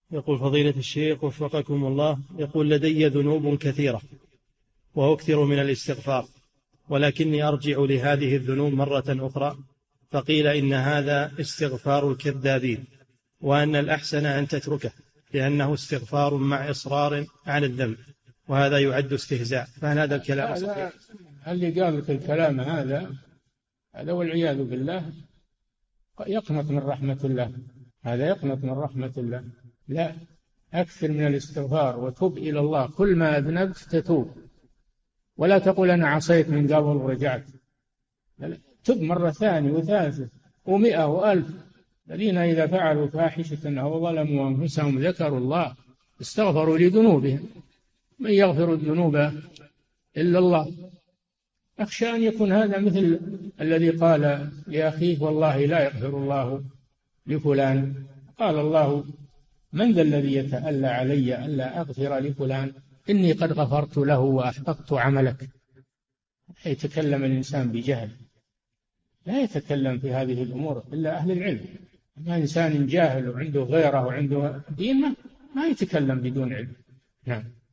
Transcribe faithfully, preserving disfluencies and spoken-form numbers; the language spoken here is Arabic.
يقول فضيلة الشيخ وفقكم الله، يقول لدي ذنوب كثيرة وأكثر من الاستغفار، ولكني أرجع لهذه الذنوب مرة أخرى، فقيل إن هذا استغفار الكذابين، وأن الأحسن أن تتركه لأنه استغفار مع إصرار على الذنب، وهذا يعد استهزاء، فهل هذا الكلام صحيح؟ اللي قال لك الكلام هذا هذا والعياذ بالله يقنط من رحمة الله، هذا يقنط من رحمة الله. لا، أكثر من الاستغفار وتوب إلى الله، كل ما أذنبت تتوب، ولا تقول أنا عصيت من قبل ورجعت، تب مرة ثانية وثالثة ومئة وألف. الذين إذا فعلوا فاحشة أو ظلموا أنفسهم ذكروا الله استغفروا لذنوبهم، من يغفر الذنوب إلا الله. أخشى أن يكون هذا مثل الذي قال لأخيه والله لا يغفر الله لفلان، قال الله من ذا الذي يتألى علي ألا أغفر لفلان إني قد غفرت له وأحبطت عملك. يتكلم الإنسان بجهل، لا يتكلم في هذه الأمور إلا أهل العلم. أما إنسان جاهل وعنده غيره وعنده دين ما يتكلم بدون علم. نعم.